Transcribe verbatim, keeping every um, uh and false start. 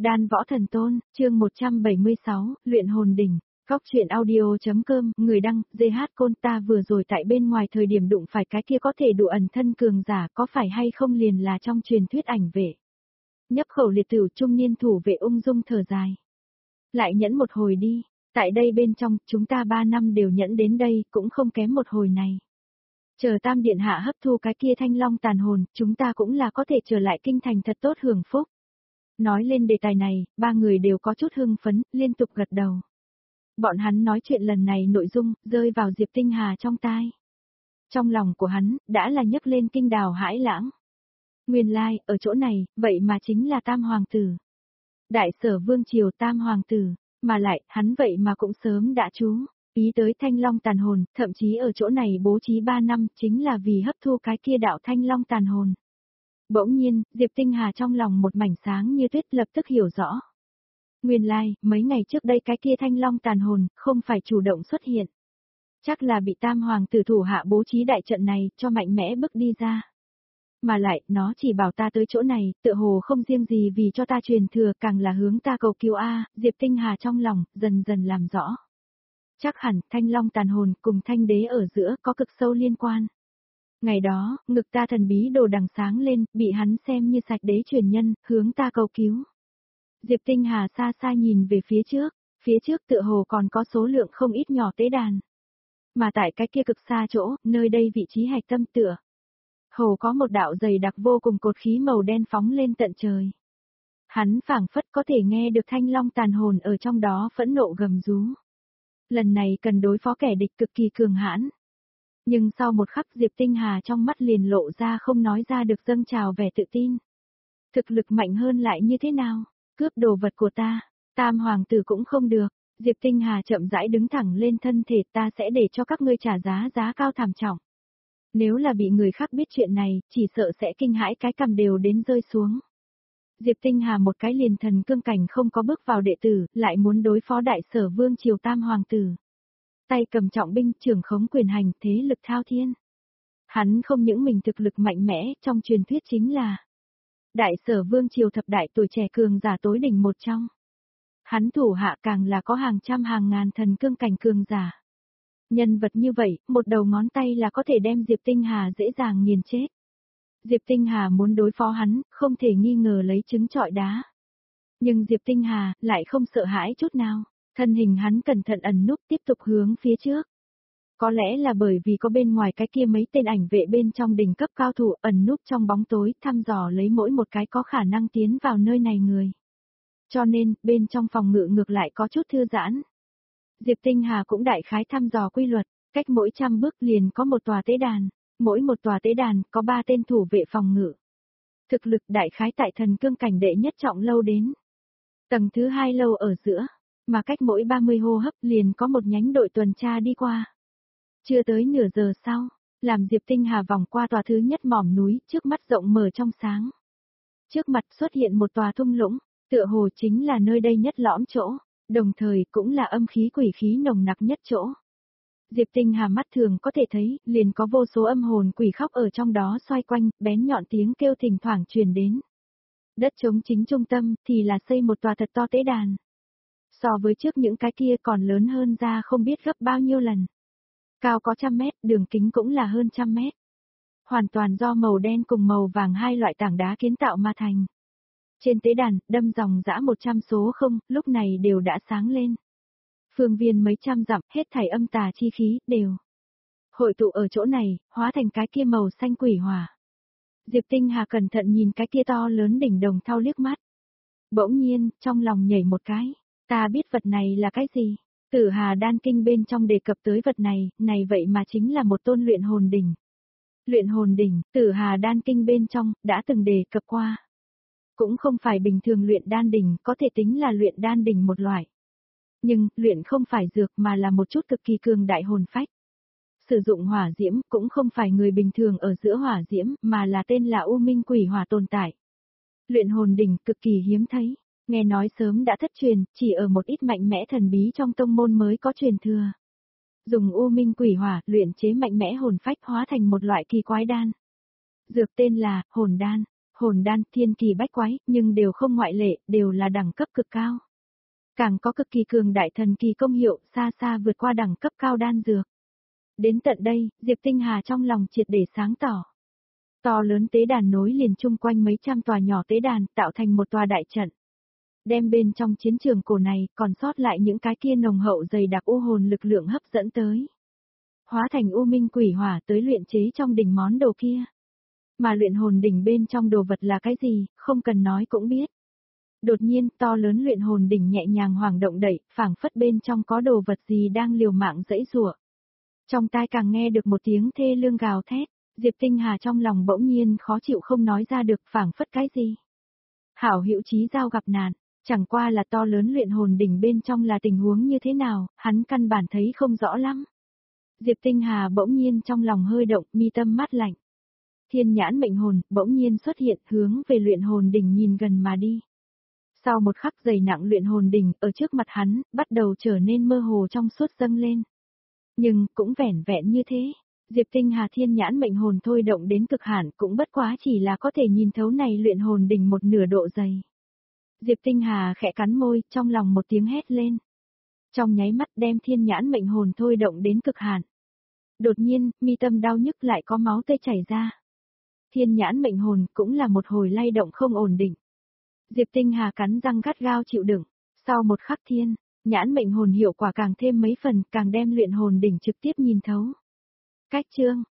Đan Võ Thần Tôn, chương một trăm bảy mươi sáu, luyện hồn đỉnh. Góc truyện audio.com, người đăng, giê hát Côn. Ta vừa rồi tại bên ngoài thời điểm đụng phải cái kia có thể đủ ẩn thân cường giả, có phải hay không liền là trong truyền thuyết ảnh vệ. Nhấp khẩu liệt tử trung niên thủ vệ ung dung thở dài. Lại nhẫn một hồi đi, tại đây bên trong, chúng ta ba năm đều nhẫn đến đây, cũng không kém một hồi này. Chờ Tam Điện Hạ hấp thu cái kia thanh long tàn hồn, chúng ta cũng là có thể trở lại kinh thành thật tốt hưởng phúc. Nói lên đề tài này, ba người đều có chút hưng phấn, liên tục gật đầu. Bọn hắn nói chuyện lần này nội dung, rơi vào Diệp Tinh Hà trong tai. Trong lòng của hắn, đã là nhấc lên kinh đào hãi lãng. Nguyên lai, ở chỗ này, vậy mà chính là Tam Hoàng Tử. Đại Sở Vương Triều Tam Hoàng Tử, mà lại, hắn vậy mà cũng sớm đã trú, ý tới thanh long tàn hồn, thậm chí ở chỗ này bố trí ba năm, chính là vì hấp thu cái kia đạo thanh long tàn hồn. Bỗng nhiên, Diệp Tinh Hà trong lòng một mảnh sáng như tuyết lập tức hiểu rõ. Nguyên lai, like, mấy ngày trước đây cái kia thanh long tàn hồn, không phải chủ động xuất hiện. Chắc là bị Tam Hoàng Tử thủ hạ bố trí đại trận này, cho mạnh mẽ bước đi ra. Mà lại, nó chỉ bảo ta tới chỗ này, tựa hồ không riêng gì vì cho ta truyền thừa, càng là hướng ta cầu cứu A, Diệp Tinh Hà trong lòng, dần dần làm rõ. Chắc hẳn, thanh long tàn hồn cùng thanh đế ở giữa có cực sâu liên quan. Ngày đó, ngực ta thần bí đồ đằng sáng lên, bị hắn xem như sạch đế truyền nhân, hướng ta cầu cứu. Diệp Tinh Hà xa xa nhìn về phía trước, phía trước tựa hồ còn có số lượng không ít nhỏ tế đàn. Mà tại cái kia cực xa chỗ, nơi đây vị trí hạch tâm tựa. Hồ có một đạo dày đặc vô cùng cột khí màu đen phóng lên tận trời. Hắn phảng phất có thể nghe được thanh long tàn hồn ở trong đó phẫn nộ gầm rú. Lần này cần đối phó kẻ địch cực kỳ cường hãn. Nhưng sau một khắc Diệp Tinh Hà trong mắt liền lộ ra không nói ra được dâng trào vẻ tự tin. Thực lực mạnh hơn lại như thế nào? Cướp đồ vật của ta, Tam Hoàng Tử cũng không được. Diệp Tinh Hà chậm rãi đứng thẳng lên thân thể, ta sẽ để cho các ngươi trả giá giá cao thảm trọng. Nếu là bị người khác biết chuyện này, chỉ sợ sẽ kinh hãi cái cằm đều đến rơi xuống. Diệp Tinh Hà một cái liền thần cương cảnh không có bước vào đệ tử, lại muốn đối phó Đại Sở Vương Triều Tam Hoàng Tử. Tay cầm trọng binh, trưởng khống quyền hành, thế lực thao thiên. Hắn không những mình thực lực mạnh mẽ, trong truyền thuyết chính là Đại Sở Vương Triều thập đại tuổi trẻ cường giả tối đỉnh một trong. Hắn thủ hạ càng là có hàng trăm hàng ngàn thần cương cảnh cường giả. Nhân vật như vậy, một đầu ngón tay là có thể đem Diệp Tinh Hà dễ dàng nghiền chết. Diệp Tinh Hà muốn đối phó hắn, không thể nghi ngờ lấy trứng trọi đá. Nhưng Diệp Tinh Hà lại không sợ hãi chút nào, thân hình hắn cẩn thận ẩn núp tiếp tục hướng phía trước. Có lẽ là bởi vì có bên ngoài cái kia mấy tên ảnh vệ bên trong đỉnh cấp cao thủ ẩn núp trong bóng tối, thăm dò lấy mỗi một cái có khả năng tiến vào nơi này người. Cho nên, bên trong phòng ngự ngược lại có chút thư giãn. Diệp Tinh Hà cũng đại khái thăm dò quy luật, cách mỗi trăm bước liền có một tòa tế đàn, mỗi một tòa tế đàn có ba tên thủ vệ phòng ngự. Thực lực đại khái tại thần cương cảnh đệ nhất trọng lâu đến. Tầng thứ hai lâu ở giữa, mà cách mỗi ba mươi hô hấp liền có một nhánh đội tuần tra đi qua. Chưa tới nửa giờ sau, làm Diệp Tinh Hà vòng qua tòa thứ nhất mỏm núi, trước mắt rộng mở trong sáng. Trước mặt xuất hiện một tòa thung lũng, tựa hồ chính là nơi đây nhất lõm chỗ, đồng thời cũng là âm khí quỷ khí nồng nặc nhất chỗ. Diệp Tinh Hà mắt thường có thể thấy, liền có vô số âm hồn quỷ khóc ở trong đó xoay quanh, bén nhọn tiếng kêu thỉnh thoảng truyền đến. Đất trống chính trung tâm thì là xây một tòa thật to tế đàn. So với trước những cái kia còn lớn hơn ra không biết gấp bao nhiêu lần. Cao có trăm mét, đường kính cũng là hơn trăm mét. Hoàn toàn do màu đen cùng màu vàng hai loại tảng đá kiến tạo mà thành. Trên tế đàn, đâm dòng dã một trăm số không, lúc này đều đã sáng lên. Phương viên mấy trăm dặm, hết thảy âm tà chi khí, đều hội tụ ở chỗ này, hóa thành cái kia màu xanh quỷ hỏa. Diệp Tinh Hà cẩn thận nhìn cái kia to lớn đỉnh đồng thau liếc mắt. Bỗng nhiên, trong lòng nhảy một cái, ta biết vật này là cái gì. Tử Hà Đan Kinh bên trong đề cập tới vật này, này vậy mà chính là một tôn luyện hồn đỉnh. Luyện hồn đỉnh, Tử Hà Đan Kinh bên trong, đã từng đề cập qua. Cũng không phải bình thường luyện đan đỉnh, có thể tính là luyện đan đỉnh một loại. Nhưng, luyện không phải dược mà là một chút cực kỳ cường đại hồn phách. Sử dụng hỏa diễm cũng không phải người bình thường ở giữa hỏa diễm mà là tên là U Minh Quỷ Hỏa tồn tại. Luyện hồn đỉnh cực kỳ hiếm thấy, nghe nói sớm đã thất truyền, chỉ ở một ít mạnh mẽ thần bí trong tông môn mới có truyền thừa. Dùng U Minh Quỷ Hỏa luyện chế mạnh mẽ hồn phách hóa thành một loại kỳ quái đan. Dược tên là hồn đan, Hồn đan, thiên kỳ bách quái, nhưng đều không ngoại lệ, đều là đẳng cấp cực cao. Càng có cực kỳ cường đại thần kỳ công hiệu, xa xa vượt qua đẳng cấp cao đan dược. Đến tận đây, Diệp Tinh Hà trong lòng triệt để sáng tỏ. To lớn tế đàn nối liền chung quanh mấy trăm tòa nhỏ tế đàn, tạo thành một tòa đại trận. Đem bên trong chiến trường cổ này, còn sót lại những cái kia nồng hậu dày đặc u hồn lực lượng hấp dẫn tới. Hóa thành u minh quỷ hỏa tới luyện chế trong đỉnh món đồ kia. Mà luyện hồn đỉnh bên trong đồ vật là cái gì, không cần nói cũng biết. Đột nhiên, to lớn luyện hồn đỉnh nhẹ nhàng hoàng động đẩy, phảng phất bên trong có đồ vật gì đang liều mạng dẫy rủa. Trong tai càng nghe được một tiếng thê lương gào thét, Diệp Tinh Hà trong lòng bỗng nhiên khó chịu không nói ra được phảng phất cái gì. Hảo hữu chí giao gặp nạn, chẳng qua là to lớn luyện hồn đỉnh bên trong là tình huống như thế nào, hắn căn bản thấy không rõ lắm. Diệp Tinh Hà bỗng nhiên trong lòng hơi động, mi tâm mắt lạnh. Thiên nhãn mệnh hồn bỗng nhiên xuất hiện hướng về luyện hồn đỉnh nhìn gần mà đi. Sau một khắc dày nặng luyện hồn đỉnh ở trước mặt hắn, bắt đầu trở nên mơ hồ trong suốt dâng lên. Nhưng, cũng vẻn vẹn như thế, Diệp Tinh Hà thiên nhãn mệnh hồn thôi động đến cực hạn cũng bất quá chỉ là có thể nhìn thấu này luyện hồn đỉnh một nửa độ dày. Diệp Tinh Hà khẽ cắn môi, trong lòng một tiếng hét lên. Trong nháy mắt đem thiên nhãn mệnh hồn thôi động đến cực hạn. Đột nhiên, mi tâm đau nhức lại có máu tươi chảy ra. Thiên nhãn mệnh hồn cũng là một hồi lay động không ổn định. Diệp Tinh Hà cắn răng gắt gao chịu đựng, sau một khắc thiên, nhãn mệnh hồn hiệu quả càng thêm mấy phần, càng đem luyện hồn đỉnh trực tiếp nhìn thấu. Cách chương